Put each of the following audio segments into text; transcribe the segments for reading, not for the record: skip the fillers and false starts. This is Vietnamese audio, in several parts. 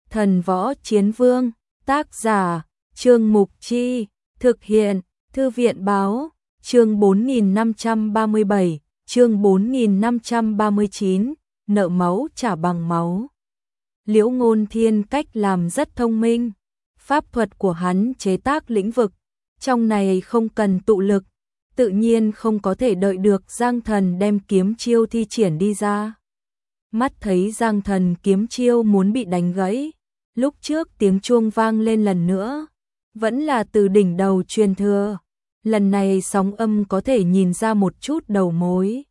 Thần Võ Chiến Vương, tác giả, Trương Mục Chi, thực hiện, Thư viện Báo, chương 4537, chương 4539, nợ máu trả bằng máu. Liễu Ngôn Thiên cách làm rất thông minh, pháp thuật của hắn chế tác lĩnh vực, trong này không cần tụ lực, tự nhiên không có thể đợi được Giang Thần đem kiếm chiêu thi triển đi ra. Mắt thấy Giang Thần kiếm chiêu muốn bị đánh gãy, lúc trước tiếng chuông vang lên lần nữa, vẫn là từ đỉnh đầu truyền thừa. Lần này sóng âm có thể nhìn ra một chút đầu mối.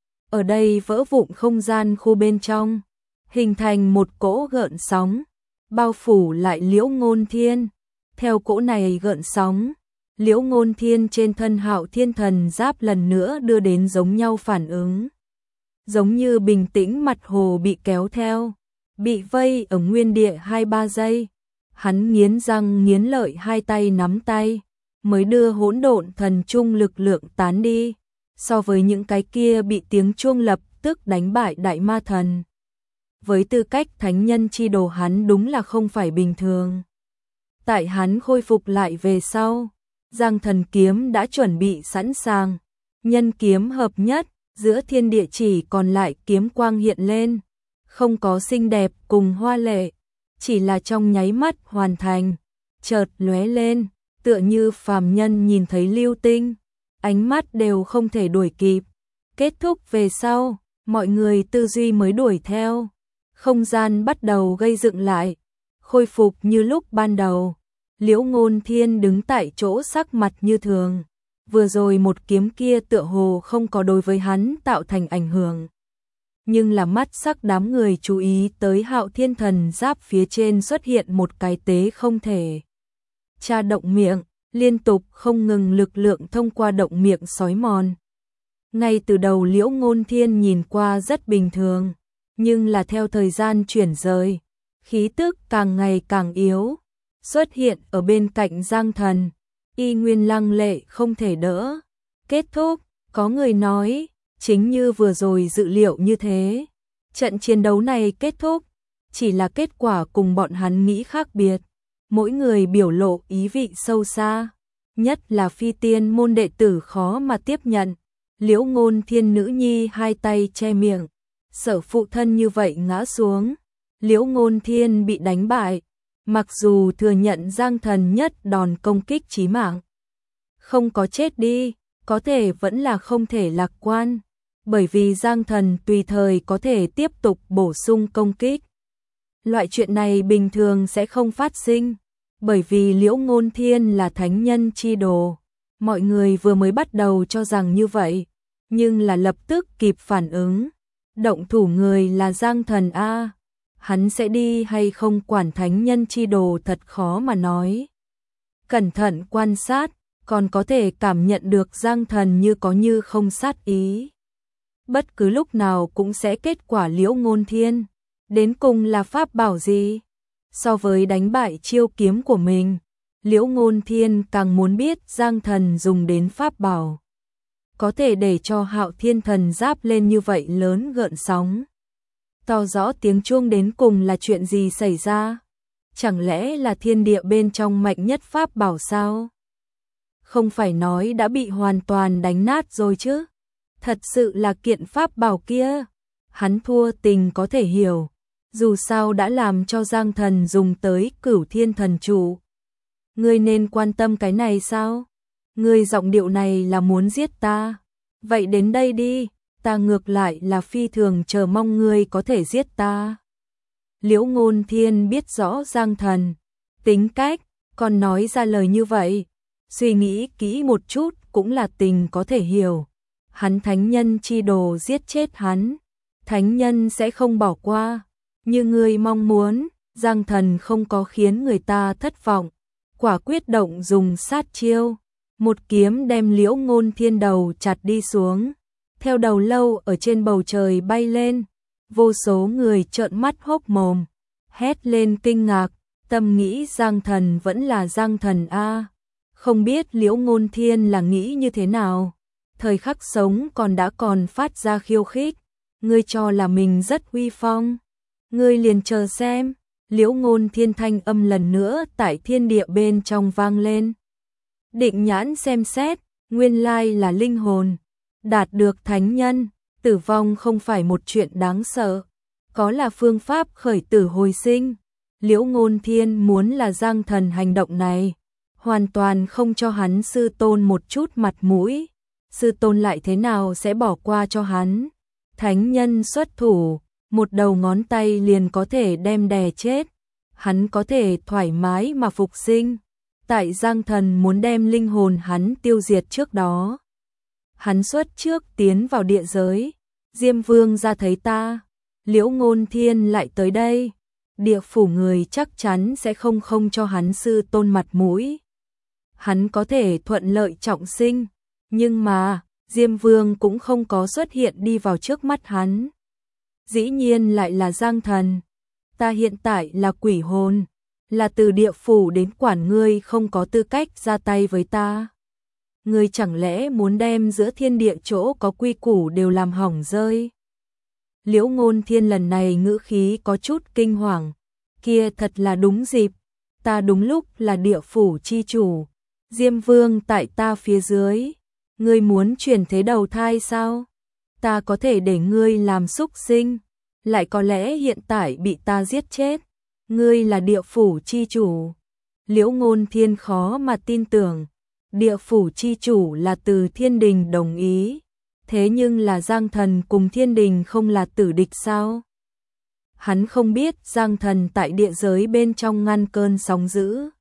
Ở đây vỡ vụn không gian khu bên trong, hình thành một cỗ gợn sóng, bao phủ lại Liễu Ngôn Thiên. Theo cỗ này gợn sóng, Liễu Ngôn Thiên trên thân Hạo Thiên Thần Giáp lần nữa đưa đến giống nhau phản ứng. Giống như bình tĩnh mặt hồ bị kéo theo, bị vây ở nguyên địa 2-3 giây. Hắn nghiến răng nghiến lợi hai tay nắm tay, mới đưa hỗn độn thần trung lực lượng tán đi. So với những cái kia bị tiếng chuông lập tức đánh bại đại ma thần, với tư cách thánh nhân chi đồ hắn đúng là không phải bình thường. Tại hắn khôi phục lại về sau, Giang Thần kiếm đã chuẩn bị sẵn sàng, nhân kiếm hợp nhất, giữa thiên địa chỉ còn lại kiếm quang hiện lên, không có xinh đẹp cùng hoa lệ, chỉ là trong nháy mắt hoàn thành, chợt lóe lên, tựa như phàm nhân nhìn thấy lưu tinh, ánh mắt đều không thể đuổi kịp. Kết thúc về sau, mọi người tư duy mới đuổi theo, không gian bắt đầu gây dựng lại, khôi phục như lúc ban đầu. Liễu Ngôn Thiên đứng tại chỗ sắc mặt như thường, vừa rồi một kiếm kia tựa hồ không có đối với hắn tạo thành ảnh hưởng. Nhưng là mắt sắc đám người chú ý tới Hạo Thiên Thần Giáp phía trên xuất hiện một cái tế không thể tra động miệng, liên tục không ngừng lực lượng thông qua động miệng xói mòn. Ngay từ đầu Liễu Ngôn Thiên nhìn qua rất bình thường, nhưng là theo thời gian chuyển rời, khí tức càng ngày càng yếu, xuất hiện ở bên cạnh Giang Thần, y nguyên lăng lệ không thể đỡ. Kết thúc, có người nói, chính như vừa rồi dự liệu như thế. Trận chiến đấu này kết thúc, chỉ là kết quả cùng bọn hắn nghĩ khác biệt. Mỗi người biểu lộ ý vị sâu xa, nhất là phi tiên môn đệ tử khó mà tiếp nhận. Liễu Ngôn Thiên nữ nhi hai tay che miệng, sợ phụ thân như vậy ngã xuống. Liễu Ngôn Thiên bị đánh bại, mặc dù thừa nhận Giang Thần nhất đòn công kích chí mạng, không có chết đi, có thể vẫn là không thể lạc quan, bởi vì Giang Thần tùy thời có thể tiếp tục bổ sung công kích. Loại chuyện này bình thường sẽ không phát sinh, bởi vì Liễu Ngôn Thiên là thánh nhân chi đồ. Mọi người vừa mới bắt đầu cho rằng như vậy, nhưng là lập tức kịp phản ứng. Động thủ người là Giang Thần A, hắn sẽ đi hay không quản thánh nhân chi đồ thật khó mà nói. Cẩn thận quan sát, còn có thể cảm nhận được Giang Thần như có như không sát ý. Bất cứ lúc nào cũng sẽ kết quả Liễu Ngôn Thiên. Đến cùng là pháp bảo gì? So với đánh bại chiêu kiếm của mình, Liễu Ngôn Thiên càng muốn biết Giang Thần dùng đến pháp bảo, có thể để cho Hạo Thiên Thần Giáp lên như vậy lớn gợn sóng. Tỏ rõ tiếng chuông đến cùng là chuyện gì xảy ra? Chẳng lẽ là thiên địa bên trong mạnh nhất pháp bảo sao? Không phải nói đã bị hoàn toàn đánh nát rồi chứ? Thật sự là kiện pháp bảo kia. Hắn thua tình có thể hiểu, dù sao đã làm cho Giang Thần dùng tới Cửu Thiên Thần Trụ. Ngươi nên quan tâm cái này sao? Ngươi giọng điệu này là muốn giết ta. Vậy đến đây đi, ta ngược lại là phi thường chờ mong ngươi có thể giết ta. Liễu Ngôn Thiên biết rõ Giang Thần tính cách, còn nói ra lời như vậy, suy nghĩ kỹ một chút cũng là tình có thể hiểu. Hắn thánh nhân chi đồ giết chết hắn, thánh nhân sẽ không bỏ qua. Như ngươi mong muốn, Giang Thần không có khiến người ta thất vọng, quả quyết động dùng sát chiêu, một kiếm đem Liễu Ngôn Thiên đầu chặt đi xuống. Theo đầu lâu ở trên bầu trời bay lên, vô số người trợn mắt hốc mồm, hét lên kinh ngạc, tâm nghĩ Giang Thần vẫn là Giang Thần A. Không biết Liễu Ngôn Thiên là nghĩ như thế nào, thời khắc sống còn phát ra khiêu khích, ngươi cho là mình rất uy phong, ngươi liền chờ xem, Liễu Ngôn Thiên thanh âm lần nữa tại thiên địa bên trong vang lên. Định nhãn xem xét, nguyên lai là linh hồn. Đạt được thánh nhân, tử vong không phải một chuyện đáng sợ. Có là phương pháp khởi tử hồi sinh. Liễu Ngôn Thiên muốn là Giang Thần hành động này, hoàn toàn không cho hắn sư tôn một chút mặt mũi. Sư tôn lại thế nào sẽ bỏ qua cho hắn? Thánh nhân xuất thủ, một đầu ngón tay liền có thể đem đè chết. Hắn có thể thoải mái mà phục sinh. Tại Giang Thần muốn đem linh hồn hắn tiêu diệt trước đó, hắn xuất trước tiến vào địa giới. Diêm Vương ra thấy ta, Liễu Ngôn Thiên lại tới đây. Địa phủ người chắc chắn sẽ không cho hắn sư tôn mặt mũi. Hắn có thể thuận lợi trọng sinh, nhưng mà Diêm Vương cũng không có xuất hiện đi vào trước mắt hắn. Dĩ nhiên lại là Giang Thần. Ta hiện tại là quỷ hồn, là từ địa phủ đến quản, ngươi không có tư cách ra tay với ta. Ngươi chẳng lẽ muốn đem giữa thiên địa chỗ có quy củ đều làm hỏng rơi? Liễu Ngôn Thiên lần này ngữ khí có chút kinh hoàng. Kia thật là đúng dịp, ta đúng lúc là địa phủ chi chủ. Diêm Vương tại ta phía dưới, ngươi muốn chuyển thế đầu thai sao? Ta có thể để ngươi làm súc sinh, lại có lẽ hiện tại bị ta giết chết. Ngươi là địa phủ chi chủ. Liễu Ngôn Thiên khó mà tin tưởng, địa phủ chi chủ là từ thiên đình đồng ý. Thế nhưng là Giang Thần cùng thiên đình không là tử địch sao? Hắn không biết Giang Thần tại địa giới bên trong ngăn cơn sóng dữ.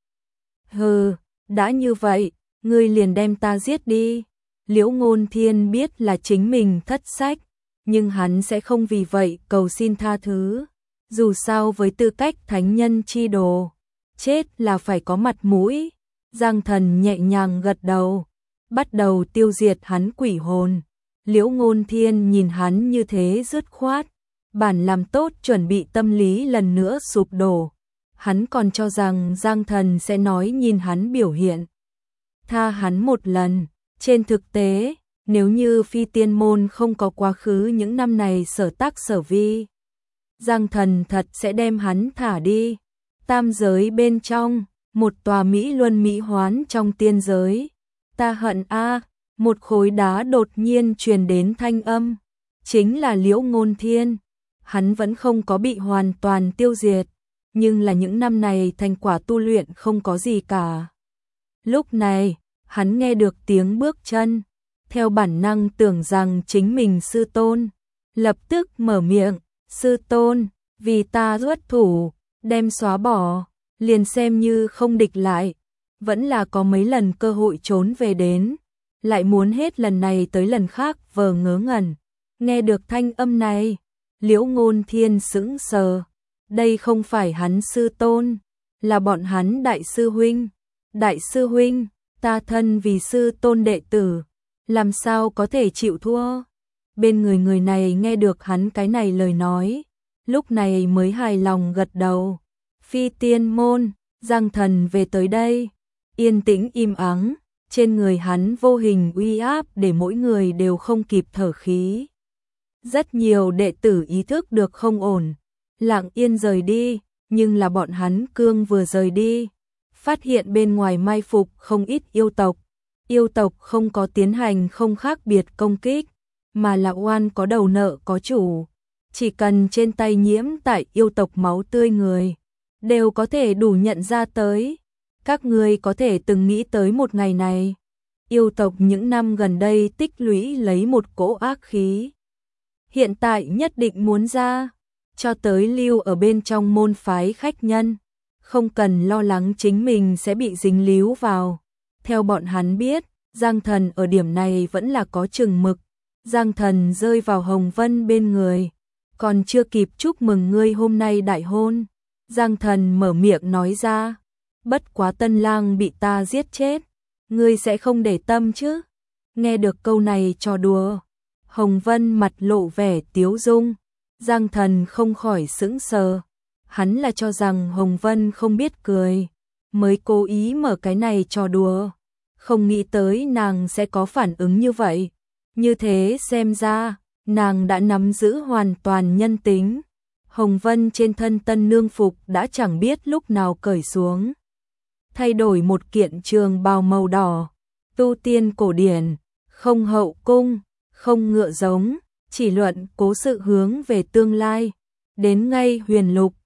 Hừ, đã như vậy, ngươi liền đem ta giết đi. Liễu Ngôn Thiên biết là chính mình thất sách, nhưng hắn sẽ không vì vậy cầu xin tha thứ. Dù sao với tư cách thánh nhân chi đồ, chết là phải có mặt mũi. Giang Thần nhẹ nhàng gật đầu, bắt đầu tiêu diệt hắn quỷ hồn. Liễu Ngôn Thiên nhìn hắn như thế dứt khoát, bản làm tốt chuẩn bị tâm lý lần nữa sụp đổ. Hắn còn cho rằng Giang Thần sẽ nói nhìn hắn biểu hiện, tha hắn một lần. Trên thực tế, nếu như Phi Tiên Môn không có quá khứ những năm này sở tác sở vi, Giang Thần thật sẽ đem hắn thả đi. Tam giới bên trong, một tòa Mỹ Luân Mỹ Hoán trong tiên giới. Ta hận a, một khối đá đột nhiên truyền đến thanh âm, chính là Liễu Ngôn Thiên. Hắn vẫn không có bị hoàn toàn tiêu diệt, nhưng là những năm này thành quả tu luyện không có gì cả. Lúc này, hắn nghe được tiếng bước chân, theo bản năng tưởng rằng chính mình sư tôn, lập tức mở miệng, sư tôn, vì ta xuất thủ, đem xóa bỏ, liền xem như không địch lại, vẫn là có mấy lần cơ hội trốn về đến, lại muốn hết lần này tới lần khác vờ ngớ ngẩn. Nghe được thanh âm này, Liễu Ngôn Thiên sững sờ, đây không phải hắn sư tôn, là bọn hắn đại sư huynh. Đại sư huynh, ta thân vì sư tôn đệ tử, làm sao có thể chịu thua? Bên người người này nghe được hắn cái này lời nói, lúc này mới hài lòng gật đầu. Phi Tiên Môn, Giang Thần về tới đây, yên tĩnh im ắng, trên người hắn vô hình uy áp để mỗi người đều không kịp thở khí. Rất nhiều đệ tử ý thức được không ổn, lặng yên rời đi, nhưng là bọn hắn cương vừa rời đi, phát hiện bên ngoài mai phục không ít yêu tộc. Yêu tộc không có tiến hành không khác biệt công kích, mà là oan có đầu nợ có chủ. Chỉ cần trên tay nhiễm tại yêu tộc máu tươi người, đều có thể đủ nhận ra tới. Các ngươi có thể từng nghĩ tới một ngày này. Yêu tộc những năm gần đây tích lũy lấy một cỗ ác khí, hiện tại nhất định muốn ra, cho tới lưu ở bên trong môn phái khách nhân, không cần lo lắng chính mình sẽ bị dính líu vào. Theo bọn hắn biết, Giang Thần ở điểm này vẫn là có chừng mực. Giang Thần rơi vào Hồng Vân bên người, còn chưa kịp chúc mừng ngươi hôm nay đại hôn. Giang Thần mở miệng nói ra, bất quá Tân Lang bị ta giết chết, ngươi sẽ không để tâm chứ? Nghe được câu này trò đùa, Hồng Vân mặt lộ vẻ tiếu dung. Giang Thần không khỏi sững sờ, hắn là cho rằng Hồng Vân không biết cười, mới cố ý mở cái này trò đùa, không nghĩ tới nàng sẽ có phản ứng như vậy. Như thế xem ra, nàng đã nắm giữ hoàn toàn nhân tính. Hồng Vân trên thân tân nương phục đã chẳng biết lúc nào cởi xuống. Thay đổi một kiện trường bào màu đỏ, tu tiên cổ điển, không hậu cung, không ngựa giống, chỉ luận cố sự hướng về tương lai. Đến ngay huyền lục,